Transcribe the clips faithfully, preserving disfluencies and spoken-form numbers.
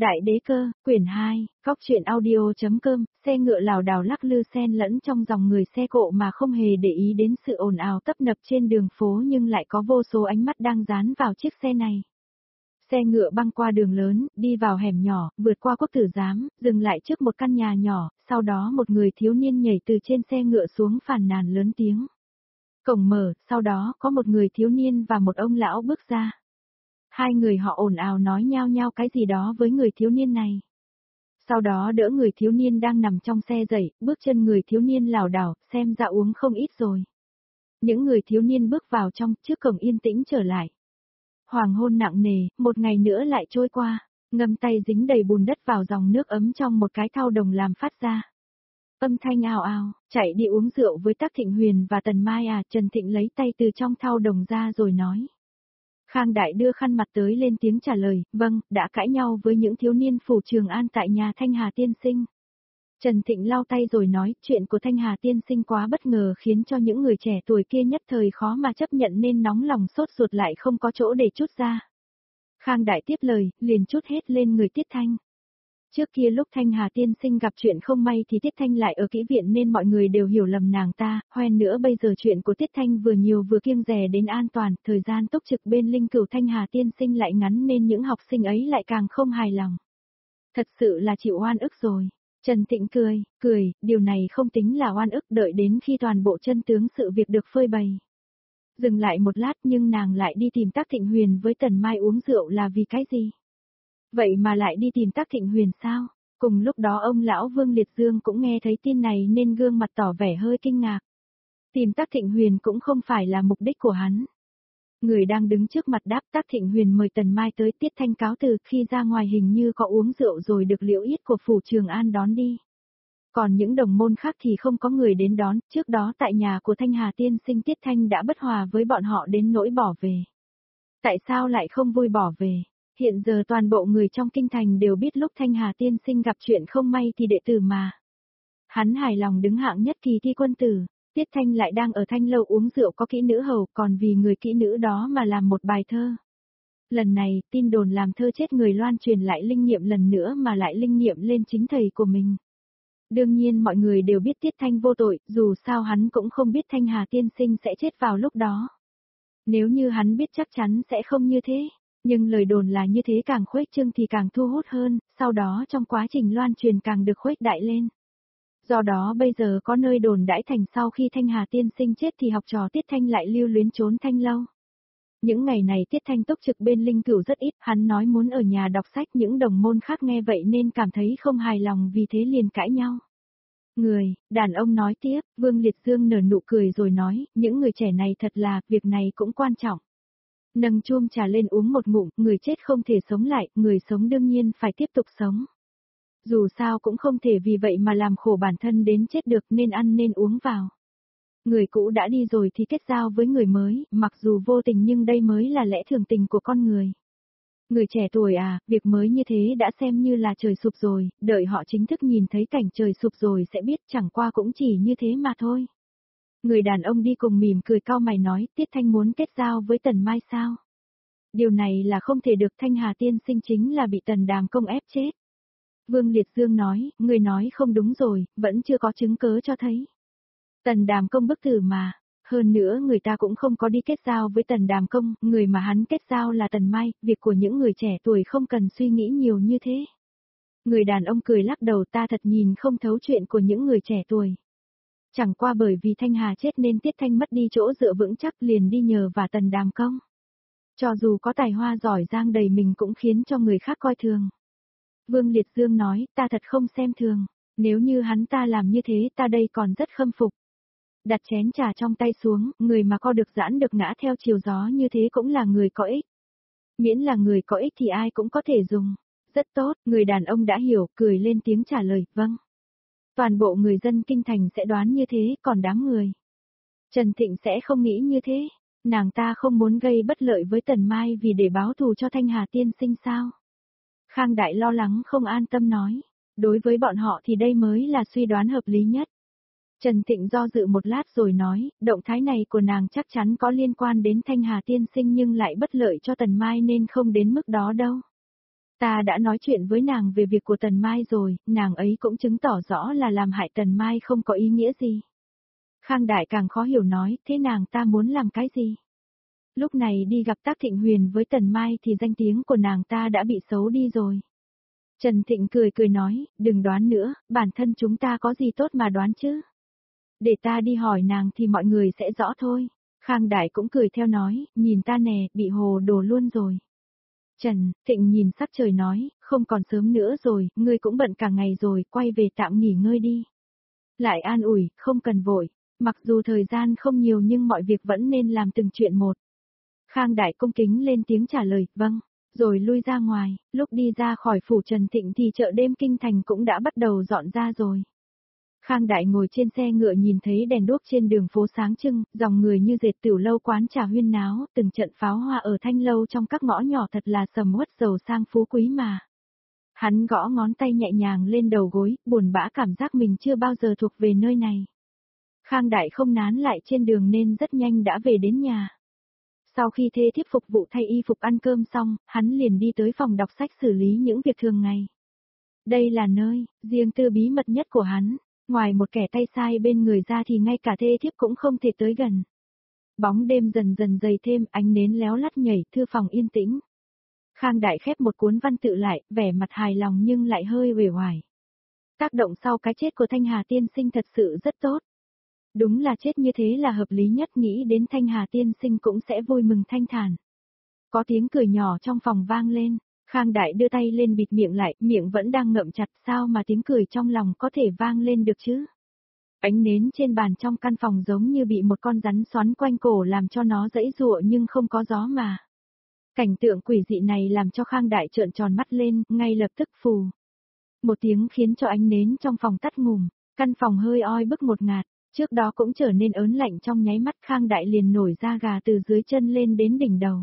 Đại đế cơ, quyển hai, Cóc truyện audio.com, xe ngựa lảo đảo lắc lư xen lẫn trong dòng người xe cộ mà không hề để ý đến sự ồn ào tấp nập trên đường phố, nhưng lại có vô số ánh mắt đang dán vào chiếc xe này. Xe ngựa băng qua đường lớn, đi vào hẻm nhỏ, vượt qua quốc tử giám, dừng lại trước một căn nhà nhỏ, sau đó một người thiếu niên nhảy từ trên xe ngựa xuống phàn nàn lớn tiếng. Cổng mở, sau đó có một người thiếu niên và một ông lão bước ra. Hai người họ ồn ào nói nhao nhao cái gì đó với người thiếu niên này. Sau đó đỡ người thiếu niên đang nằm trong xe dậy, bước chân người thiếu niên lảo đảo, xem ra uống không ít rồi. Những người thiếu niên bước vào trong, trước cổng yên tĩnh trở lại. Hoàng hôn nặng nề, một ngày nữa lại trôi qua, ngâm tay dính đầy bùn đất vào dòng nước ấm trong một cái thau đồng làm phát ra. Âm thanh ào ào, chạy đi uống rượu với Tắc Thịnh Huyền và Tần Mai à, Trần Thịnh lấy tay từ trong thau đồng ra rồi nói. Khang Đại đưa khăn mặt tới lên tiếng trả lời, vâng, đã cãi nhau với những thiếu niên phủ Trường An tại nhà Thanh Hà tiên sinh. Trần Thịnh lau tay rồi nói, chuyện của Thanh Hà tiên sinh quá bất ngờ khiến cho những người trẻ tuổi kia nhất thời khó mà chấp nhận nên nóng lòng sốt ruột lại không có chỗ để trút ra. Khang Đại tiếp lời, liền trút hết lên người Tiết Thanh. Trước kia lúc Thanh Hà tiên sinh gặp chuyện không may thì Tiết Thanh lại ở kỹ viện nên mọi người đều hiểu lầm nàng ta, hoen nữa bây giờ chuyện của Tiết Thanh vừa nhiều vừa kiêng dè đến an toàn, thời gian túc trực bên linh cửu Thanh Hà tiên sinh lại ngắn nên những học sinh ấy lại càng không hài lòng. Thật sự là chịu oan ức rồi. Trần Thịnh cười, cười, điều này không tính là oan ức, đợi đến khi toàn bộ chân tướng sự việc được phơi bày. Dừng lại một lát nhưng nàng lại đi tìm Tắc Thịnh Huyền với Tần Mai uống rượu là vì cái gì? Vậy mà lại đi tìm Tắc Thịnh Huyền sao? Cùng lúc đó ông lão Vương Liệt Dương cũng nghe thấy tin này nên gương mặt tỏ vẻ hơi kinh ngạc. Tìm Tắc Thịnh Huyền cũng không phải là mục đích của hắn. Người đang đứng trước mặt đáp Tắc Thịnh Huyền mời Tần Mai tới, Tiết Thanh cáo từ, khi ra ngoài hình như có uống rượu rồi được Liễu Yết của phủ Trường An đón đi. Còn những đồng môn khác thì không có người đến đón, trước đó tại nhà của Thanh Hà tiên sinh Tiết Thanh đã bất hòa với bọn họ đến nỗi bỏ về. Tại sao lại không vui bỏ về? Hiện giờ toàn bộ người trong kinh thành đều biết lúc Thanh Hà tiên sinh gặp chuyện không may thì đệ tử mà. Hắn hài lòng đứng hạng nhất kỳ thi quân tử, Tiết Thanh lại đang ở Thanh Lâu uống rượu có kỹ nữ hầu, còn vì người kỹ nữ đó mà làm một bài thơ. Lần này, tin đồn làm thơ chết người loan truyền lại linh nghiệm lần nữa mà lại linh nghiệm lên chính thầy của mình. Đương nhiên mọi người đều biết Tiết Thanh vô tội, dù sao hắn cũng không biết Thanh Hà tiên sinh sẽ chết vào lúc đó. Nếu như hắn biết chắc chắn sẽ không như thế. Nhưng lời đồn là như thế, càng khuếch trương thì càng thu hút hơn, sau đó trong quá trình loan truyền càng được khuếch đại lên. Do đó bây giờ có nơi đồn đãi thành sau khi Thanh Hà tiên sinh chết thì học trò Tiết Thanh lại lưu luyến trốn Thanh Lâu. Những ngày này Tiết Thanh túc trực bên linh cửu rất ít, hắn nói muốn ở nhà đọc sách, những đồng môn khác nghe vậy nên cảm thấy không hài lòng vì thế liền cãi nhau. Người, đàn ông nói tiếp, Vương Liệt Dương nở nụ cười rồi nói, những người trẻ này thật là, việc này cũng quan trọng. Nâng chum trà lên uống một ngụm, người chết không thể sống lại, người sống đương nhiên phải tiếp tục sống. Dù sao cũng không thể vì vậy mà làm khổ bản thân đến chết được, nên ăn nên uống vào. Người cũ đã đi rồi thì kết giao với người mới, mặc dù vô tình nhưng đây mới là lẽ thường tình của con người. Người trẻ tuổi à, việc mới như thế đã xem như là trời sụp rồi, đợi họ chính thức nhìn thấy cảnh trời sụp rồi sẽ biết, chẳng qua cũng chỉ như thế mà thôi. Người đàn ông đi cùng mỉm cười cau mày nói, Tiết Thanh muốn kết giao với Tần Mai sao? Điều này là không thể được, Thanh Hà tiên sinh chính là bị Tần Đàm Công ép chết. Vương Liệt Dương nói, người nói không đúng rồi, vẫn chưa có chứng cớ cho thấy. Tần Đàm Công bức tử mà, hơn nữa người ta cũng không có đi kết giao với Tần Đàm Công, người mà hắn kết giao là Tần Mai, việc của những người trẻ tuổi không cần suy nghĩ nhiều như thế. Người đàn ông cười lắc đầu, ta thật nhìn không thấu chuyện của những người trẻ tuổi. Chẳng qua bởi vì Thanh Hà chết nên Tiết Thanh mất đi chỗ dựa vững chắc liền đi nhờ vả Tần Đàm Công. Cho dù có tài hoa giỏi giang đầy mình cũng khiến cho người khác coi thường. Vương Liệt Dương nói, ta thật không xem thường, nếu như hắn ta làm như thế ta đây còn rất khâm phục. Đặt chén trà trong tay xuống, người mà co được giãn được ngã theo chiều gió như thế cũng là người có ích. Miễn là người có ích thì ai cũng có thể dùng. Rất tốt, người đàn ông đã hiểu, cười lên tiếng trả lời, vâng. Toàn bộ người dân kinh thành sẽ đoán như thế, còn đám người. Trần Thịnh sẽ không nghĩ như thế, nàng ta không muốn gây bất lợi với Tần Mai vì để báo thù cho Thanh Hà tiên sinh sao. Khang Đại lo lắng không an tâm nói, đối với bọn họ thì đây mới là suy đoán hợp lý nhất. Trần Thịnh do dự một lát rồi nói, động thái này của nàng chắc chắn có liên quan đến Thanh Hà tiên sinh nhưng lại bất lợi cho Tần Mai nên không đến mức đó đâu. Ta đã nói chuyện với nàng về việc của Tần Mai rồi, nàng ấy cũng chứng tỏ rõ là làm hại Tần Mai không có ý nghĩa gì. Khang Đại càng khó hiểu nói, thế nàng ta muốn làm cái gì? Lúc này đi gặp Tác Thịnh Huyền với Tần Mai thì danh tiếng của nàng ta đã bị xấu đi rồi. Trần Thịnh cười cười nói, đừng đoán nữa, bản thân chúng ta có gì tốt mà đoán chứ. Để ta đi hỏi nàng thì mọi người sẽ rõ thôi. Khang Đại cũng cười theo nói, nhìn ta nè, bị hồ đồ luôn rồi. Trần Thịnh nhìn sắc trời nói, không còn sớm nữa rồi, ngươi cũng bận cả ngày rồi, quay về tạm nghỉ ngơi đi. Lại an ủi, không cần vội, mặc dù thời gian không nhiều nhưng mọi việc vẫn nên làm từng chuyện một. Khang Đại cung kính lên tiếng trả lời, vâng, rồi lui ra ngoài, lúc đi ra khỏi phủ Trần Thịnh thì chợ đêm kinh thành cũng đã bắt đầu dọn ra rồi. Khang Đại ngồi trên xe ngựa nhìn thấy đèn đuốc trên đường phố sáng trưng, dòng người như dệt tiểu lâu quán trà huyên náo, từng trận pháo hoa ở thanh lâu trong các ngõ nhỏ thật là sầm uất giàu sang phú quý mà. Hắn gõ ngón tay nhẹ nhàng lên đầu gối, buồn bã cảm giác mình chưa bao giờ thuộc về nơi này. Khang Đại không nán lại trên đường nên rất nhanh đã về đến nhà. Sau khi thê thiếp phục vụ thay y phục ăn cơm xong, hắn liền đi tới phòng đọc sách xử lý những việc thường ngày. Đây là nơi riêng tư bí mật nhất của hắn. Ngoài một kẻ tay sai bên người ra thì ngay cả thê thiếp cũng không thể tới gần. Bóng đêm dần dần dày thêm, ánh nến léo lắt nhảy, thư phòng yên tĩnh. Khang Đại khép một cuốn văn tự lại, vẻ mặt hài lòng nhưng lại hơi uể oải. Tác động sau cái chết của Thanh Hà tiên sinh thật sự rất tốt. Đúng là chết như thế là hợp lý nhất, nghĩ đến Thanh Hà tiên sinh cũng sẽ vui mừng thanh thản. Có tiếng cười nhỏ trong phòng vang lên. Khang Đại đưa tay lên bịt miệng lại, miệng vẫn đang ngậm chặt, sao mà tiếng cười trong lòng có thể vang lên được chứ? Ánh nến trên bàn trong căn phòng giống như bị một con rắn xoắn quanh cổ làm cho nó giãy giụa nhưng không có gió mà. Cảnh tượng quỷ dị này làm cho Khang Đại trợn tròn mắt lên, ngay lập tức phù. Một tiếng khiến cho ánh nến trong phòng tắt ngùm, căn phòng hơi oi bức một ngạt, trước đó cũng trở nên ớn lạnh trong nháy mắt. Khang Đại liền nổi da gà từ dưới chân lên đến đỉnh đầu.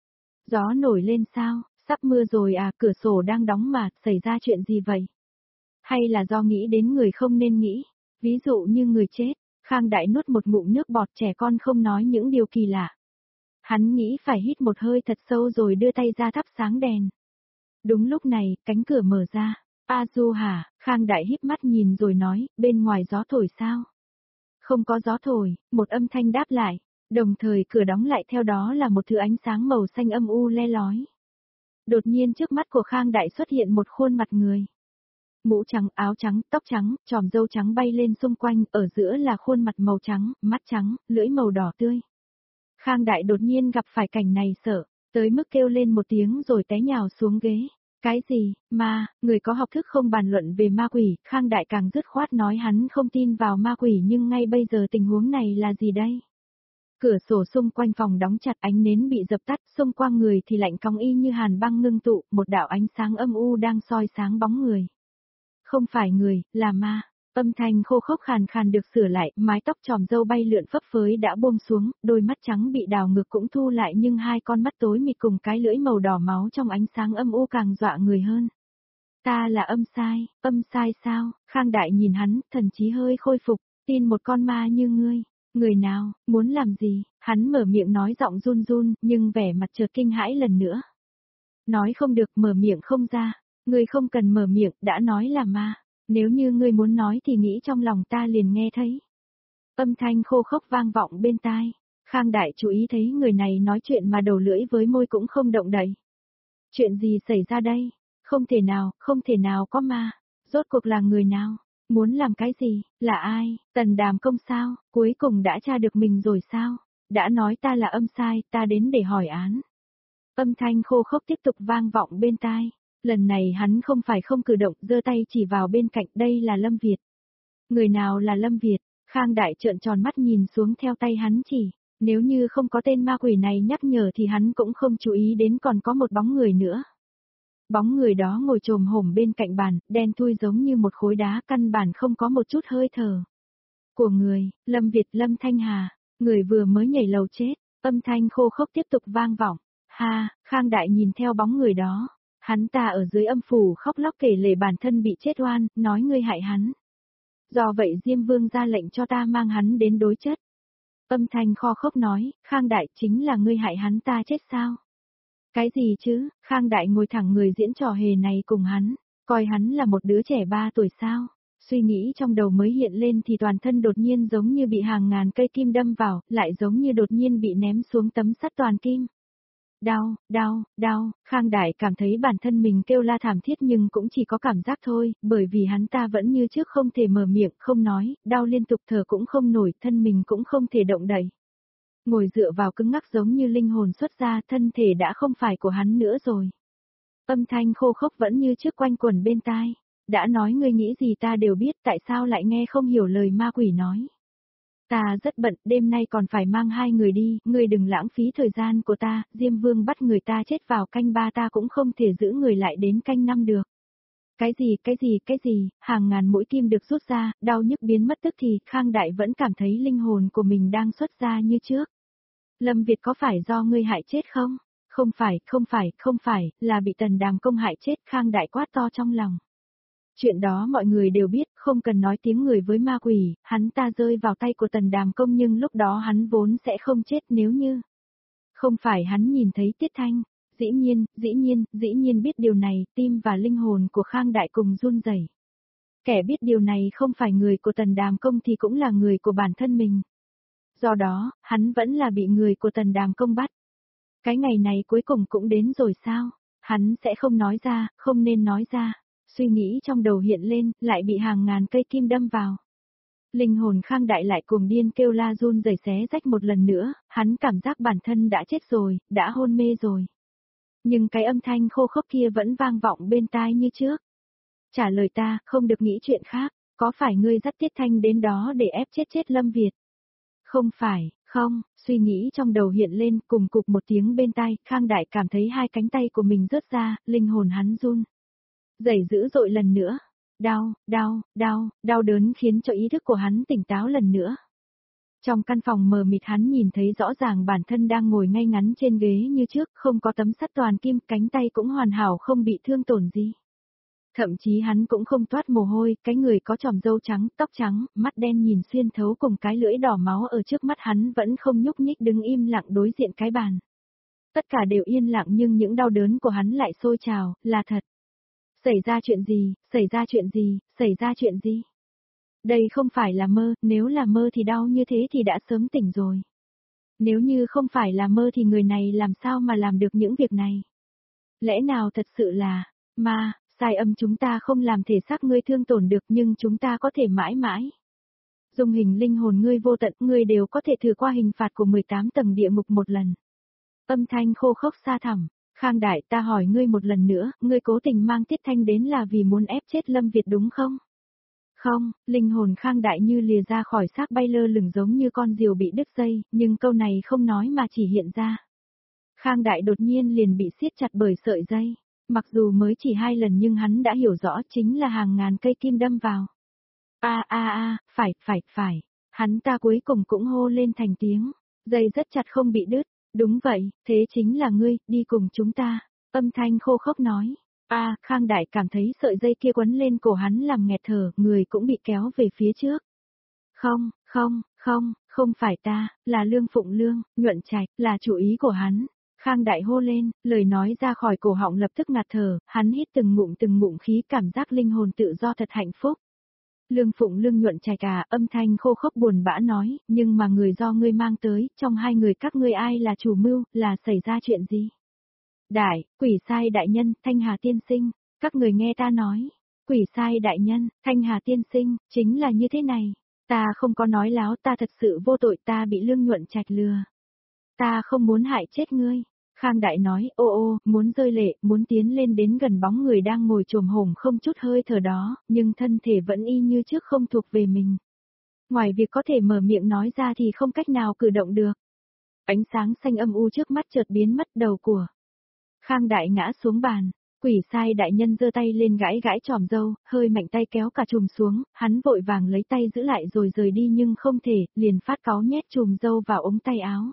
Gió nổi lên sao? Sắp mưa rồi à, cửa sổ đang đóng mà, xảy ra chuyện gì vậy? Hay là do nghĩ đến người không nên nghĩ, ví dụ như người chết? Khang Đại nuốt một ngụm nước bọt, trẻ con không nói những điều kỳ lạ. Hắn nghĩ phải hít một hơi thật sâu rồi đưa tay ra thắp sáng đèn. Đúng lúc này, cánh cửa mở ra. A Du hả? Khang Đại híp mắt nhìn rồi nói, bên ngoài gió thổi sao? Không có gió thổi, một âm thanh đáp lại. Đồng thời cửa đóng lại, theo đó là một thứ ánh sáng màu xanh âm u le lói. Đột nhiên trước mắt của Khang Đại xuất hiện một khuôn mặt người. Mũ trắng, áo trắng, tóc trắng, chòm râu trắng bay lên xung quanh, ở giữa là khuôn mặt màu trắng, mắt trắng, lưỡi màu đỏ tươi. Khang Đại đột nhiên gặp phải cảnh này sợ, tới mức kêu lên một tiếng rồi té nhào xuống ghế. Cái gì, ma, người có học thức không bàn luận về ma quỷ, Khang Đại càng dứt khoát nói hắn không tin vào ma quỷ, nhưng ngay bây giờ tình huống này là gì đây? Cửa sổ xung quanh phòng đóng chặt, ánh nến bị dập tắt, xung quanh người thì lạnh cóng y như hàn băng ngưng tụ, một đạo ánh sáng âm u đang soi sáng bóng người. Không phải người, là ma. Âm thanh khô khốc khàn khàn được sửa lại, mái tóc tròm râu bay lượn phấp phới đã buông xuống, đôi mắt trắng bị đào ngược cũng thu lại, nhưng hai con mắt tối mịt cùng cái lưỡi màu đỏ máu trong ánh sáng âm u càng dọa người hơn. Ta là âm sai, âm sai sao? Khang Đại nhìn hắn, thần trí hơi khôi phục, tin một con ma như ngươi. Người nào, muốn làm gì? Hắn mở miệng nói giọng run run, nhưng vẻ mặt chợt kinh hãi lần nữa. Nói không được, mở miệng không ra. Ngươi không cần mở miệng, đã nói là ma. Nếu như ngươi muốn nói thì nghĩ trong lòng ta liền nghe thấy. Âm thanh khô khốc vang vọng bên tai. Khang Đại chú ý thấy người này nói chuyện mà đầu lưỡi với môi cũng không động đậy. Chuyện gì xảy ra đây? Không thể nào, không thể nào có ma. Rốt cuộc là người nào? Muốn làm cái gì? Là ai? Tần Đàm Công sao? Cuối cùng đã tra được mình rồi sao? Đã nói ta là âm sai, ta đến để hỏi án. Âm thanh khô khốc tiếp tục vang vọng bên tai. Lần này hắn không phải không cử động, giơ tay chỉ vào bên cạnh, đây là Lâm Việt. Người nào là Lâm Việt? Khang Đại trợn tròn mắt nhìn xuống theo tay hắn chỉ. Nếu như không có tên ma quỷ này nhắc nhở thì hắn cũng không chú ý đến còn có một bóng người nữa. Bóng người đó ngồi chồm hổm bên cạnh bàn, đen thui giống như một khối đá, căn bản không có một chút hơi thở. Của người, Lâm Việt, Lâm Thanh Hà, người vừa mới nhảy lầu chết, âm thanh khô khốc tiếp tục vang vọng. Ha, Khang Đại nhìn theo bóng người đó, hắn ta ở dưới âm phủ khóc lóc kể lể bản thân bị chết oan, nói ngươi hại hắn. Do vậy Diêm Vương ra lệnh cho ta mang hắn đến đối chất. Âm thanh kho khốc nói, Khang Đại chính là ngươi hại hắn ta chết sao? Cái gì chứ, Khang Đại ngồi thẳng người diễn trò hề này cùng hắn, coi hắn là một đứa trẻ ba tuổi sao. Suy nghĩ trong đầu mới hiện lên thì toàn thân đột nhiên giống như bị hàng ngàn cây kim đâm vào, lại giống như đột nhiên bị ném xuống tấm sắt toàn kim. Đau, đau, đau, Khang Đại cảm thấy bản thân mình kêu la thảm thiết nhưng cũng chỉ có cảm giác thôi, bởi vì hắn ta vẫn như trước không thể mở miệng, không nói, đau liên tục thở cũng không nổi, thân mình cũng không thể động đậy. Ngồi dựa vào cứng ngắc giống như linh hồn xuất ra, thân thể đã không phải của hắn nữa rồi. Âm thanh khô khốc vẫn như trước quanh quẩn bên tai. Đã nói ngươi nghĩ gì ta đều biết, tại sao lại nghe không hiểu lời ma quỷ nói. Ta rất bận, đêm nay còn phải mang hai người đi, ngươi đừng lãng phí thời gian của ta, Diêm Vương bắt người ta chết vào canh ba ta cũng không thể giữ người lại đến canh năm được. Cái gì, cái gì, cái gì, hàng ngàn mũi kim được rút ra, đau nhức biến mất tức thì, Khang Đại vẫn cảm thấy linh hồn của mình đang xuất ra như trước. Lâm Việt có phải do ngươi hại chết không? Không phải, không phải, không phải, là bị Tần Đàm Công hại chết, Khang Đại quát to trong lòng. Chuyện đó mọi người đều biết, không cần nói tiếng người với ma quỷ, hắn ta rơi vào tay của Tần Đàm Công nhưng lúc đó hắn vốn sẽ không chết nếu như. Không phải hắn nhìn thấy Tiết Thanh, dĩ nhiên, dĩ nhiên, dĩ nhiên biết điều này, tim và linh hồn của Khang Đại cùng run rẩy. Kẻ biết điều này không phải người của Tần Đàm Công thì cũng là người của bản thân mình. Do đó, hắn vẫn là bị người của Tần Đàm Công bắt. Cái ngày này cuối cùng cũng đến rồi sao? Hắn sẽ không nói ra, không nên nói ra. Suy nghĩ trong đầu hiện lên, lại bị hàng ngàn cây kim đâm vào. Linh hồn Khang Đại lại cuồng điên kêu la run rẩy xé rách một lần nữa, hắn cảm giác bản thân đã chết rồi, đã hôn mê rồi. Nhưng cái âm thanh khô khốc kia vẫn vang vọng bên tai như trước. Trả lời ta, không được nghĩ chuyện khác, có phải ngươi dắt Tiết Thanh đến đó để ép chết chết Lâm Việt? Không phải, không, suy nghĩ trong đầu hiện lên cùng cục một tiếng bên tai, Khang Đại cảm thấy hai cánh tay của mình rớt ra, linh hồn hắn run. Dày dữ dội lần nữa. Đau, đau, đau, đau đớn khiến cho ý thức của hắn tỉnh táo lần nữa. Trong căn phòng mờ mịt hắn nhìn thấy rõ ràng bản thân đang ngồi ngay ngắn trên ghế như trước, không có tấm sắt toàn kim, cánh tay cũng hoàn hảo không bị thương tổn gì. Thậm chí hắn cũng không toát mồ hôi, cái người có tròm râu trắng, tóc trắng, mắt đen nhìn xuyên thấu cùng cái lưỡi đỏ máu ở trước mắt hắn vẫn không nhúc nhích đứng im lặng đối diện cái bàn. Tất cả đều yên lặng nhưng những đau đớn của hắn lại sôi trào, là thật. Xảy ra chuyện gì, xảy ra chuyện gì, xảy ra chuyện gì? Đây không phải là mơ, nếu là mơ thì đau như thế thì đã sớm tỉnh rồi. Nếu như không phải là mơ thì người này làm sao mà làm được những việc này? Lẽ nào thật sự là, ma, sai âm chúng ta không làm thể xác ngươi thương tổn được nhưng chúng ta có thể mãi mãi. Dùng hình linh hồn ngươi vô tận, ngươi đều có thể thử qua hình phạt của mười tám tầng địa ngục một lần. Âm thanh khô khốc xa thẳm. Khang Đại, ta hỏi ngươi một lần nữa, ngươi cố tình mang Tiết Thanh đến là vì muốn ép chết Lâm Việt đúng không? Không, linh hồn Khang Đại như lìa ra khỏi xác bay lơ lửng giống như con diều bị đứt dây, nhưng câu này không nói mà chỉ hiện ra. Khang Đại đột nhiên liền bị siết chặt bởi sợi dây, mặc dù mới chỉ hai lần nhưng hắn đã hiểu rõ chính là hàng ngàn cây kim đâm vào. A a a, phải, phải, phải, hắn ta cuối cùng cũng hô lên thành tiếng, dây rất chặt không bị đứt. Đúng vậy, thế chính là ngươi, đi cùng chúng ta. Âm thanh khô khốc nói. A, à, Khang Đại cảm thấy sợi dây kia quấn lên cổ hắn làm nghẹt thở, người cũng bị kéo về phía trước. Không, không, không, không phải ta, là Lương Phụng Lương, Nhuận Trạch, là chủ ý của hắn. Khang Đại hô lên, lời nói ra khỏi cổ họng lập tức ngạt thở, hắn hít từng ngụm từng ngụm khí cảm giác linh hồn tự do thật hạnh phúc. Lương Phụng Lương Nhuận Trạch à, âm thanh khô khốc buồn bã nói, nhưng mà người do ngươi mang tới, trong hai người các ngươi ai là chủ mưu, là xảy ra chuyện gì? Đại, quỷ sai đại nhân, Thanh Hà tiên sinh, các người nghe ta nói, quỷ sai đại nhân, Thanh Hà tiên sinh, chính là như thế này, ta không có nói láo, ta thật sự vô tội, ta bị Lương Nhuận Trạch lừa. Ta không muốn hại chết ngươi. Khang Đại nói, ô ô, muốn rơi lệ, muốn tiến lên đến gần bóng người đang ngồi chồm hổm không chút hơi thở đó, nhưng thân thể vẫn y như trước không thuộc về mình. Ngoài việc có thể mở miệng nói ra thì không cách nào cử động được. Ánh sáng xanh âm u trước mắt chợt biến mất đầu của Khang Đại ngã xuống bàn, quỷ sai đại nhân giơ tay lên gãi gãi tròm râu, hơi mạnh tay kéo cả chùm xuống, hắn vội vàng lấy tay giữ lại rồi rời đi nhưng không thể, liền phát cáu nhét chùm râu vào ống tay áo.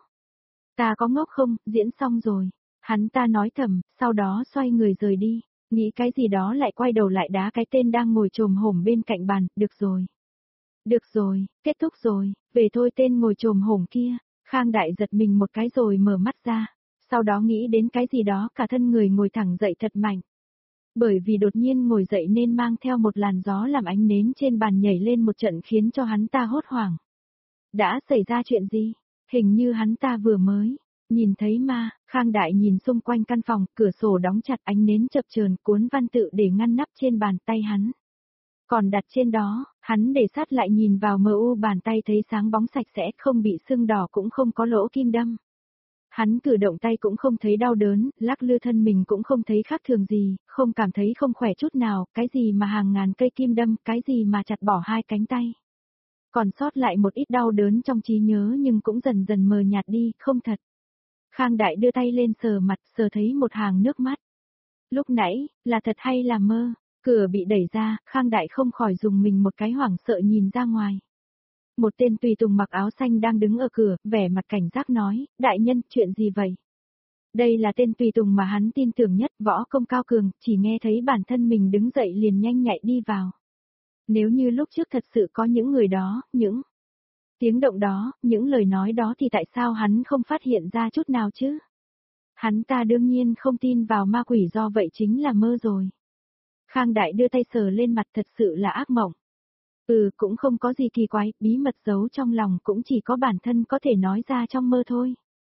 Ta có ngốc không, diễn xong rồi. Hắn ta nói thầm, sau đó xoay người rời đi, nghĩ cái gì đó lại quay đầu lại đá cái tên đang ngồi chồm hổm bên cạnh bàn, được rồi. Được rồi, kết thúc rồi, về thôi tên ngồi chồm hổm kia. Khang Đại giật mình một cái rồi mở mắt ra. Sau đó nghĩ đến cái gì đó cả thân người ngồi thẳng dậy thật mạnh. Bởi vì đột nhiên ngồi dậy nên mang theo một làn gió làm ánh nến trên bàn nhảy lên một trận khiến cho hắn ta hốt hoảng. Đã xảy ra chuyện gì? Hình như hắn ta vừa mới nhìn thấy ma. Khang Đại nhìn xung quanh căn phòng, cửa sổ đóng chặt, ánh nến chập chờn, cuốn văn tự để ngăn nắp trên bàn tay hắn. Còn đặt trên đó, hắn để sát lại nhìn vào mờ u bàn tay thấy sáng bóng sạch sẽ, không bị sưng đỏ cũng không có lỗ kim đâm. Hắn cử động tay cũng không thấy đau đớn, lắc lư thân mình cũng không thấy khác thường gì, không cảm thấy không khỏe chút nào, cái gì mà hàng ngàn cây kim đâm, cái gì mà chặt bỏ hai cánh tay. Còn sót lại một ít đau đớn trong trí nhớ nhưng cũng dần dần mờ nhạt đi, không thật. Khang Đại đưa tay lên sờ mặt, sờ thấy một hàng nước mắt. Lúc nãy, là thật hay là mơ? Cửa bị đẩy ra, Khang Đại không khỏi dùng mình một cái hoảng sợ nhìn ra ngoài. Một tên tùy tùng mặc áo xanh đang đứng ở cửa, vẻ mặt cảnh giác nói, đại nhân, chuyện gì vậy? Đây là tên tùy tùng mà hắn tin tưởng nhất, võ công cao cường, chỉ nghe thấy bản thân mình đứng dậy liền nhanh nhạy đi vào. Nếu như lúc trước thật sự có những người đó, những tiếng động đó, những lời nói đó thì tại sao hắn không phát hiện ra chút nào chứ? Hắn ta đương nhiên không tin vào ma quỷ, do vậy chính là mơ rồi. Khang Đại đưa tay sờ lên mặt, thật sự là ác mộng. Ừ, cũng không có gì kỳ quái, bí mật giấu trong lòng cũng chỉ có bản thân có thể nói ra trong mơ thôi.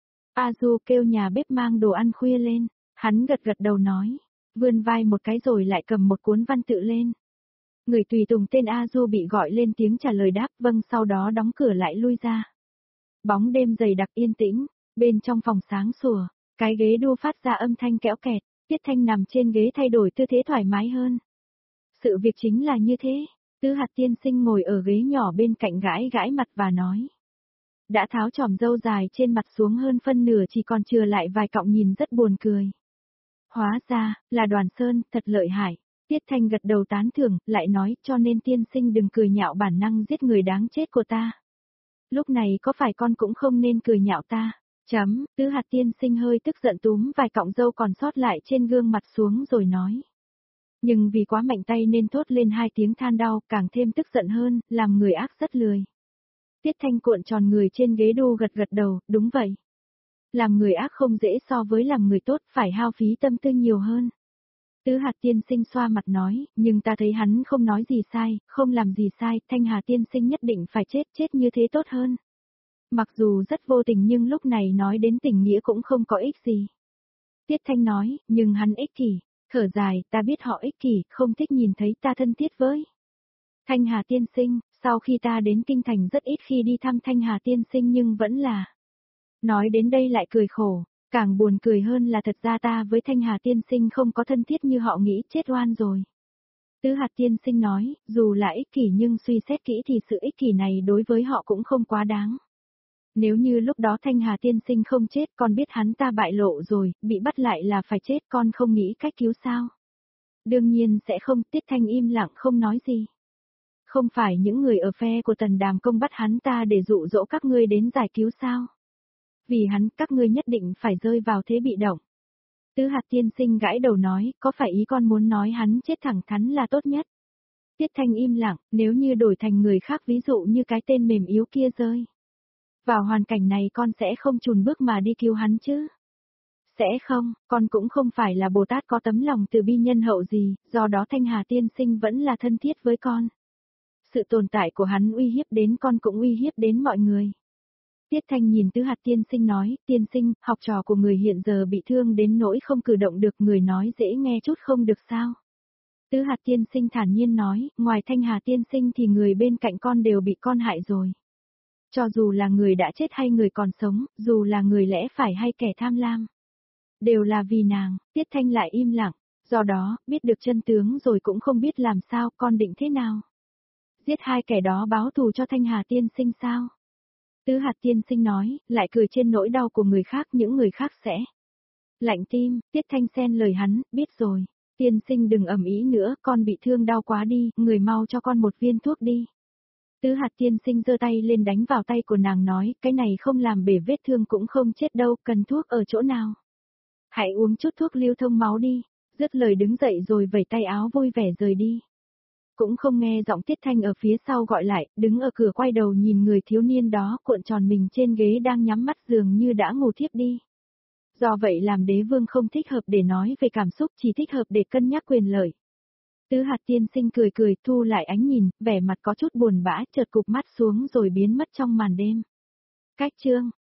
A Du kêu nhà bếp mang đồ ăn khuya lên, hắn gật gật đầu nói, vươn vai một cái rồi lại cầm một cuốn văn tự lên. Người tùy tùng tên A Du bị gọi lên tiếng trả lời đáp vâng, sau đó đóng cửa lại lui ra. Bóng đêm dày đặc yên tĩnh, bên trong phòng sáng sủa, cái ghế đu phát ra âm thanh kéo kẹt, Tiết Thanh nằm trên ghế thay đổi tư thế thoải mái hơn. Sự việc chính là như thế. Tứ Hạt tiên sinh ngồi ở ghế nhỏ bên cạnh gãi gãi mặt và nói. Đã tháo chòm râu dài trên mặt xuống hơn phân nửa, chỉ còn chừa lại vài cọng, nhìn rất buồn cười. Hóa ra, là Đoàn Sơn, thật lợi hại. Tiết Thanh gật đầu tán thưởng, lại nói, cho nên tiên sinh đừng cười nhạo bản năng giết người đáng chết của ta. Lúc này có phải con cũng không nên cười nhạo ta. Chấm, Tứ Hạt tiên sinh hơi tức giận túm vài cọng râu còn sót lại trên gương mặt xuống rồi nói. Nhưng vì quá mạnh tay nên thốt lên hai tiếng than đau, càng thêm tức giận hơn, làm người ác rất lười. Tiết Thanh cuộn tròn người trên ghế đu gật gật đầu, đúng vậy. Làm người ác không dễ so với làm người tốt, phải hao phí tâm tư nhiều hơn. Tứ Hạt tiên sinh xoa mặt nói, nhưng ta thấy hắn không nói gì sai, không làm gì sai, Thanh Hà tiên sinh nhất định phải chết, chết như thế tốt hơn. Mặc dù rất vô tình nhưng lúc này nói đến tình nghĩa cũng không có ích gì. Tiết Thanh nói, nhưng hắn ích kỷ. Thở dài, ta biết họ ích kỷ, không thích nhìn thấy ta thân thiết với Thanh Hà tiên sinh, sau khi ta đến Kinh Thành rất ít khi đi thăm Thanh Hà tiên sinh nhưng vẫn là. Nói đến đây lại cười khổ, càng buồn cười hơn là thật ra ta với Thanh Hà tiên sinh không có thân thiết như họ nghĩ, chết oan rồi. Tứ Hạt tiên sinh nói, dù là ích kỷ nhưng suy xét kỹ thì sự ích kỷ này đối với họ cũng không quá đáng. Nếu như lúc đó Thanh Hà tiên sinh không chết, con biết hắn ta bại lộ rồi, bị bắt lại là phải chết, con không nghĩ cách cứu sao? Đương nhiên sẽ không. Tiết Thanh im lặng không nói gì. Không phải những người ở phe của Tần Đàm Công bắt hắn ta để dụ dỗ các ngươi đến giải cứu sao? Vì hắn, các ngươi nhất định phải rơi vào thế bị động. Tứ Hạt tiên sinh gãi đầu nói, có phải ý con muốn nói hắn chết thẳng thắn là tốt nhất? Tiết Thanh im lặng, nếu như đổi thành người khác, ví dụ như cái tên mềm yếu kia rơi vào hoàn cảnh này, con sẽ không chùn bước mà đi cứu hắn chứ? Sẽ không, con cũng không phải là Bồ Tát có tấm lòng từ bi nhân hậu gì, do đó Thanh Hà tiên sinh vẫn là thân thiết với con. Sự tồn tại của hắn uy hiếp đến con cũng uy hiếp đến mọi người. Tiết Thanh nhìn Tứ Hạt tiên sinh nói, tiên sinh, học trò của người hiện giờ bị thương đến nỗi không cử động được, người nói dễ nghe chút không được sao? Tứ Hạt tiên sinh thản nhiên nói, ngoài Thanh Hà tiên sinh thì người bên cạnh con đều bị con hại rồi. Cho dù là người đã chết hay người còn sống, dù là người lẽ phải hay kẻ tham lam, đều là vì nàng. Tiết Thanh lại im lặng, do đó, biết được chân tướng rồi cũng không biết làm sao, con định thế nào? Giết hai kẻ đó báo thù cho Thanh Hà tiên sinh sao? Tứ Hạt tiên sinh nói, lại cười trên nỗi đau của người khác, những người khác sẽ lạnh tim. Tiết Thanh xen lời hắn, biết rồi. Tiên sinh đừng ầm ĩ nữa, con bị thương đau quá đi, người mau cho con một viên thuốc đi. Tứ Hạt tiên sinh giơ tay lên đánh vào tay của nàng nói, cái này không làm bể vết thương cũng không chết đâu, cần thuốc ở chỗ nào? Hãy uống chút thuốc lưu thông máu đi. Dứt lời đứng dậy rồi vẩy tay áo vui vẻ rời đi. Cũng không nghe giọng Tiết Thanh ở phía sau gọi lại, đứng ở cửa quay đầu nhìn người thiếu niên đó cuộn tròn mình trên ghế đang nhắm mắt dường như đã ngủ thiếp đi. Do vậy làm đế vương không thích hợp để nói về cảm xúc, chỉ thích hợp để cân nhắc quyền lợi. Tứ hạt tiên sinh cười cười thu lại ánh nhìn, vẻ mặt có chút buồn bã, chợt cụp mắt xuống rồi biến mất trong màn đêm. Cách chương